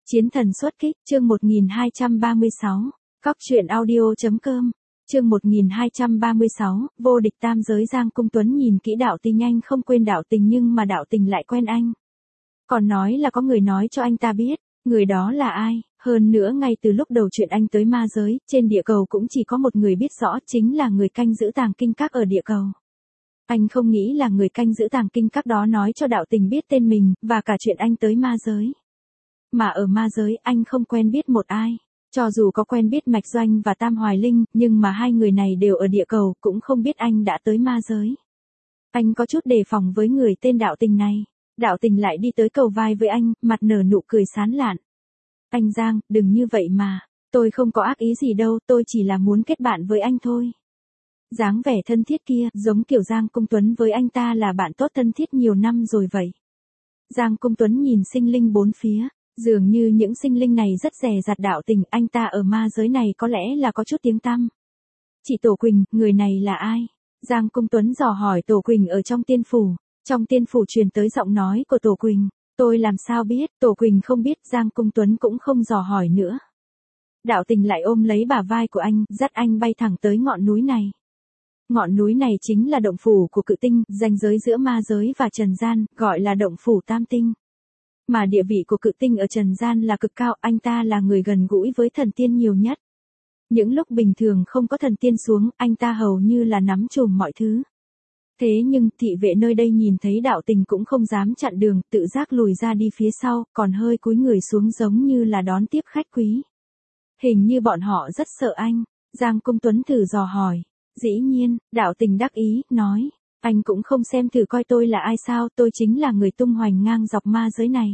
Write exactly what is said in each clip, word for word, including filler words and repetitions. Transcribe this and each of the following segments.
Chiến thần xuất kích, chương một nghìn hai trăm ba mươi sáu. Cóc truyện audio chấm com. Chương một nghìn hai trăm ba mươi sáu, vô địch tam giới. Giang Cung Tuấn nhìn kỹ Đạo Tình, anh không quên Đạo Tình nhưng mà Đạo Tình lại quen anh. Còn nói là có người nói cho anh ta biết, người đó là ai, hơn nữa ngay từ lúc đầu chuyện anh tới ma giới, trên địa cầu cũng chỉ có một người biết rõ, chính là người canh giữ tàng kinh các ở địa cầu. Anh không nghĩ là người canh giữ tàng kinh các đó nói cho Đạo Tình biết tên mình, và cả chuyện anh tới ma giới. Mà ở ma giới anh không quen biết một ai. Cho dù có quen biết Mạch Doanh và Tam Hoài Linh, nhưng mà hai người này đều ở địa cầu, cũng không biết anh đã tới ma giới. Anh có chút đề phòng với người tên Đạo Tình này. Đạo Tình lại đi tới cầu vai với anh, mặt nở nụ cười sán lạn. Anh Giang, đừng như vậy mà. Tôi không có ác ý gì đâu, tôi chỉ là muốn kết bạn với anh thôi. Dáng vẻ thân thiết kia, giống kiểu Giang Cung Tuấn với anh ta là bạn tốt thân thiết nhiều năm rồi vậy. Giang Cung Tuấn nhìn sinh linh bốn phía. Dường như những sinh linh này rất dè dặt Đạo Tình, anh ta ở ma giới này có lẽ là có chút tiếng tăm. Chị Tổ Quỳnh, người này là ai? Giang Cung Tuấn dò hỏi Tổ Quỳnh ở trong tiên phủ. Trong tiên phủ truyền tới giọng nói của Tổ Quỳnh. Tôi làm sao biết? Tổ Quỳnh không biết, Giang Cung Tuấn cũng không dò hỏi nữa. Đạo Tình lại ôm lấy bả vai của anh, dắt anh bay thẳng tới ngọn núi này. Ngọn núi này chính là động phủ của Cự Tinh, ranh giới giữa ma giới và trần gian, gọi là động phủ Tam Tinh. Mà địa vị của Cự Tinh ở trần gian là cực cao, anh ta là người gần gũi với thần tiên nhiều nhất. Những lúc bình thường không có thần tiên xuống, anh ta hầu như là nắm trùm mọi thứ. Thế nhưng, thị vệ nơi đây nhìn thấy Đạo Tình cũng không dám chặn đường, tự giác lùi ra đi phía sau, còn hơi cúi người xuống giống như là đón tiếp khách quý. Hình như bọn họ rất sợ anh. Giang Cung Tuấn thử dò hỏi. Dĩ nhiên, Đạo Tình đắc ý, nói. Anh cũng không xem thử coi tôi là ai sao, tôi chính là người tung hoành ngang dọc ma giới này.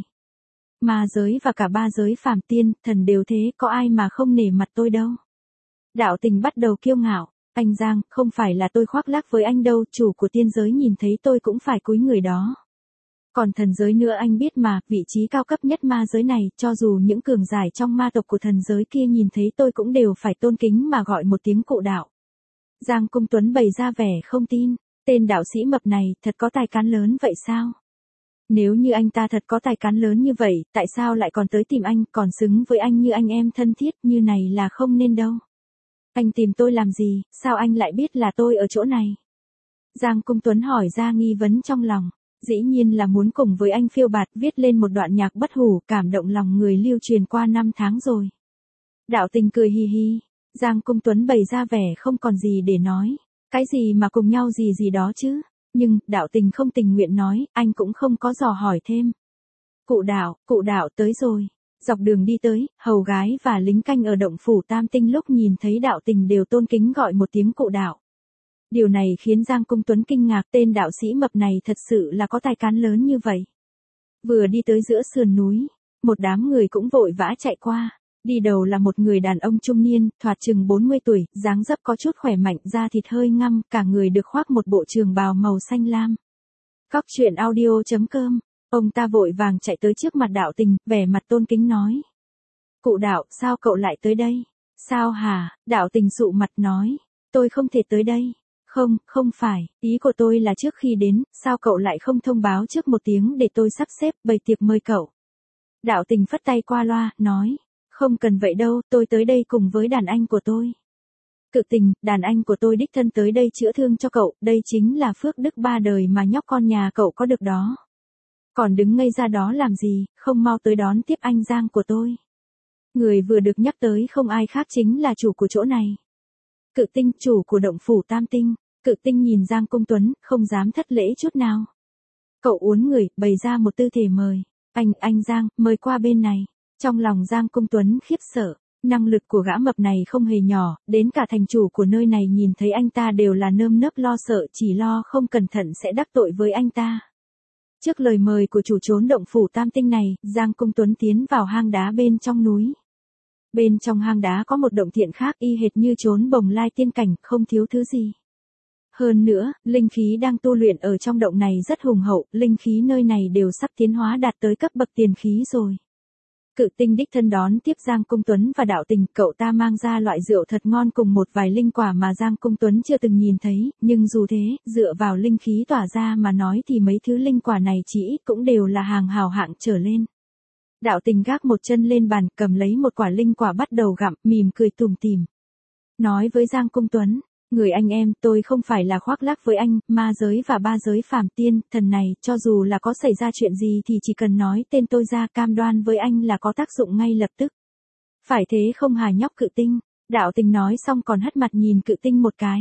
Ma giới và cả ba giới phàm tiên, thần đều thế, có ai mà không nể mặt tôi đâu. Đạo Tình bắt đầu kiêu ngạo. Anh Giang, không phải là tôi khoác lác với anh đâu, chủ của tiên giới nhìn thấy tôi cũng phải cúi người đó. Còn thần giới nữa anh biết mà, vị trí cao cấp nhất ma giới này, cho dù những cường giải trong ma tộc của thần giới kia nhìn thấy tôi cũng đều phải tôn kính mà gọi một tiếng cụ đạo. Giang Cung Tuấn bày ra vẻ không tin. Tên đạo sĩ mập này, thật có tài cán lớn vậy sao? Nếu như anh ta thật có tài cán lớn như vậy, tại sao lại còn tới tìm anh, còn xứng với anh như anh em thân thiết, như này là không nên đâu. Anh tìm tôi làm gì, sao anh lại biết là tôi ở chỗ này? Giang Cung Tuấn hỏi ra nghi vấn trong lòng. Dĩ nhiên là muốn cùng với anh phiêu bạt, viết lên một đoạn nhạc bất hủ, cảm động lòng người lưu truyền qua năm tháng rồi. Đạo Tình cười hi hi. Giang Cung Tuấn bày ra vẻ không còn gì để nói. Cái gì mà cùng nhau gì gì đó chứ? Nhưng, Đạo Tình không tình nguyện nói, anh cũng không có dò hỏi thêm. Cụ Đạo, cụ Đạo tới rồi. Dọc đường đi tới, hầu gái và lính canh ở động phủ Tam Tinh lúc nhìn thấy Đạo Tình đều tôn kính gọi một tiếng cụ Đạo. Điều này khiến Giang Cung Tuấn kinh ngạc, tên đạo sĩ mập này thật sự là có tài cán lớn như vậy. Vừa đi tới giữa sườn núi, một đám người cũng vội vã chạy qua. Đi đầu là một người đàn ông trung niên, thoạt chừng bốn mươi tuổi, dáng dấp có chút khỏe mạnh, da thịt hơi ngăm, cả người được khoác một bộ trường bào màu xanh lam. Cóc truyện audio chấm com. Ông ta vội vàng chạy tới trước mặt Đạo Tình, vẻ mặt tôn kính nói. Cụ Đạo, sao cậu lại tới đây? Sao hả? Đạo Tình sụ mặt nói. Tôi không thể tới đây. Không, không phải, ý của tôi là trước khi đến, sao cậu lại không thông báo trước một tiếng để tôi sắp xếp bày tiệc mời cậu? Đạo Tình phất tay qua loa, nói. Không cần vậy đâu, tôi tới đây cùng với đàn anh của tôi. Cự Tình, đàn anh của tôi đích thân tới đây chữa thương cho cậu, đây chính là phước đức ba đời mà nhóc con nhà cậu có được đó. Còn đứng ngây ra đó làm gì, không mau tới đón tiếp anh Giang của tôi. Người vừa được nhắc tới không ai khác chính là chủ của chỗ này. Cự Tinh, chủ của động phủ Tam Tinh. Cự Tinh nhìn Giang Cung Tuấn, không dám thất lễ chút nào. Cậu uốn người, bày ra một tư thế mời. Anh, anh Giang, mời qua bên này. Trong lòng Giang Cung Tuấn khiếp sợ, năng lực của gã mập này không hề nhỏ, đến cả thành chủ của nơi này nhìn thấy anh ta đều là nơm nớp lo sợ, chỉ lo không cẩn thận sẽ đắc tội với anh ta. Trước lời mời của chủ trốn động phủ Tam Tinh này, Giang Cung Tuấn tiến vào hang đá bên trong núi. Bên trong hang đá có một động thiện khác y hệt như trốn bồng lai tiên cảnh, không thiếu thứ gì. Hơn nữa, linh khí đang tu luyện ở trong động này rất hùng hậu, linh khí nơi này đều sắp tiến hóa đạt tới cấp bậc tiền khí rồi. Cự Tinh đích thân đón tiếp Giang Cung Tuấn và Đạo Tình, cậu ta mang ra loại rượu thật ngon cùng một vài linh quả mà Giang Cung Tuấn chưa từng nhìn thấy, nhưng dù thế, dựa vào linh khí tỏa ra mà nói thì mấy thứ linh quả này chỉ ít cũng đều là hàng hào hạng trở lên. Đạo Tình gác một chân lên bàn, cầm lấy một quả linh quả bắt đầu gặm, mỉm cười tủm tỉm. Nói với Giang Cung Tuấn, người anh em, tôi không phải là khoác lác với anh, ma giới và ba giới phàm tiên, thần này, cho dù là có xảy ra chuyện gì thì chỉ cần nói tên tôi ra, cam đoan với anh là có tác dụng ngay lập tức. Phải thế không hả nhóc Cự Tinh? Đạo Tình nói xong còn hất mặt nhìn Cự Tinh một cái.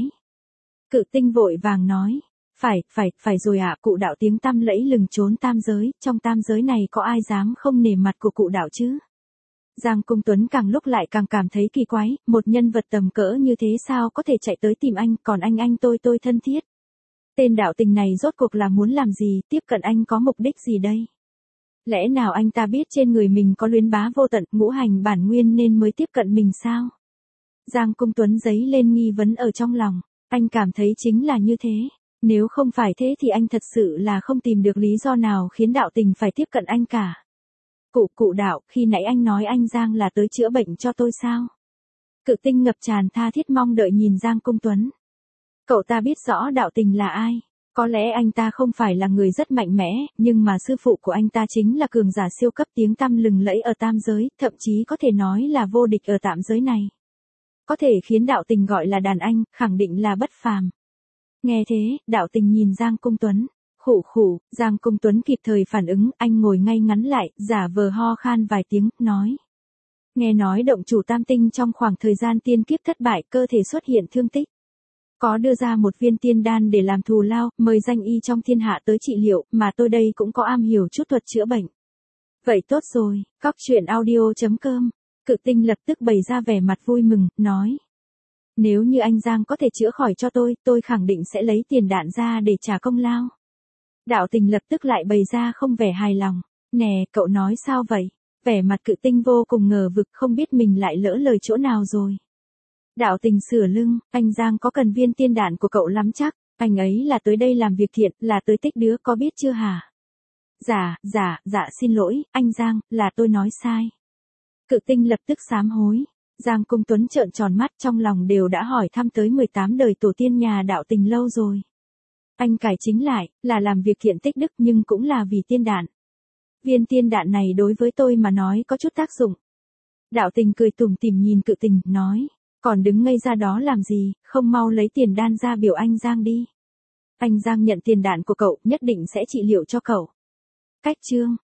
Cự Tinh vội vàng nói, phải, phải, phải rồi ạ, cụ đạo tiếng tăm lẫy lừng trốn tam giới, trong tam giới này có ai dám không nể mặt của cụ đạo chứ? Giang Cung Tuấn càng lúc lại càng cảm thấy kỳ quái, một nhân vật tầm cỡ như thế sao có thể chạy tới tìm anh, còn anh anh tôi tôi thân thiết. Tên Đạo Tình này rốt cuộc là muốn làm gì, tiếp cận anh có mục đích gì đây? Lẽ nào anh ta biết trên người mình có luyến bá vô tận, ngũ hành bản nguyên nên mới tiếp cận mình sao? Giang Cung Tuấn dấy lên nghi vấn ở trong lòng, anh cảm thấy chính là như thế. Nếu không phải thế thì anh thật sự là không tìm được lý do nào khiến Đạo Tình phải tiếp cận anh cả. Cụ, cụ đạo, khi nãy anh nói anh Giang là tới chữa bệnh cho tôi sao? Cự Tinh ngập tràn tha thiết mong đợi nhìn Giang Cung Tuấn. Cậu ta biết rõ Đạo Tình là ai. Có lẽ anh ta không phải là người rất mạnh mẽ, nhưng mà sư phụ của anh ta chính là cường giả siêu cấp tiếng tăm lừng lẫy ở tam giới, thậm chí có thể nói là vô địch ở tạm giới này. Có thể khiến Đạo Tình gọi là đàn anh, khẳng định là bất phàm. Nghe thế, Đạo Tình nhìn Giang Cung Tuấn. Khụ khụ, Giang Cung Tuấn kịp thời phản ứng, anh ngồi ngay ngắn lại, giả vờ ho khan vài tiếng, nói. Nghe nói động chủ tam tinh trong khoảng thời gian tiên kiếp thất bại, cơ thể xuất hiện thương tích. Có đưa ra một viên tiên đan để làm thù lao, mời danh y trong thiên hạ tới trị liệu, mà tôi đây cũng có am hiểu chút thuật chữa bệnh. Vậy tốt rồi, cóc truyện audio chấm com. Cự Tinh lập tức bày ra vẻ mặt vui mừng, nói. Nếu như anh Giang có thể chữa khỏi cho tôi, tôi khẳng định sẽ lấy tiền đạn ra để trả công lao. Đạo Tình lập tức lại bày ra không vẻ hài lòng. Nè, cậu nói sao vậy? Vẻ mặt Cự Tinh vô cùng ngờ vực, không biết mình lại lỡ lời chỗ nào rồi. Đạo Tình sửa lưng, anh Giang có cần viên tiên đạn của cậu lắm chắc, anh ấy là tới đây làm việc thiện, là tới tích đứa có biết chưa hả? Dạ, dạ, dạ xin lỗi, anh Giang, là tôi nói sai. Cự Tinh lập tức sám hối. Giang Cung Tuấn trợn tròn mắt, trong lòng đều đã hỏi thăm tới mười tám đời tổ tiên nhà Đạo Tình lâu rồi. Anh cải chính lại, là làm việc thiện tích đức nhưng cũng là vì tiên đạn. Viên tiên đạn này đối với tôi mà nói có chút tác dụng. Đạo Tình cười tủm tỉm nhìn Cự Tình, nói, còn đứng ngây ra đó làm gì, không mau lấy tiền đan ra biểu anh Giang đi. Anh Giang nhận tiền đạn của cậu, nhất định sẽ trị liệu cho cậu. Cách chương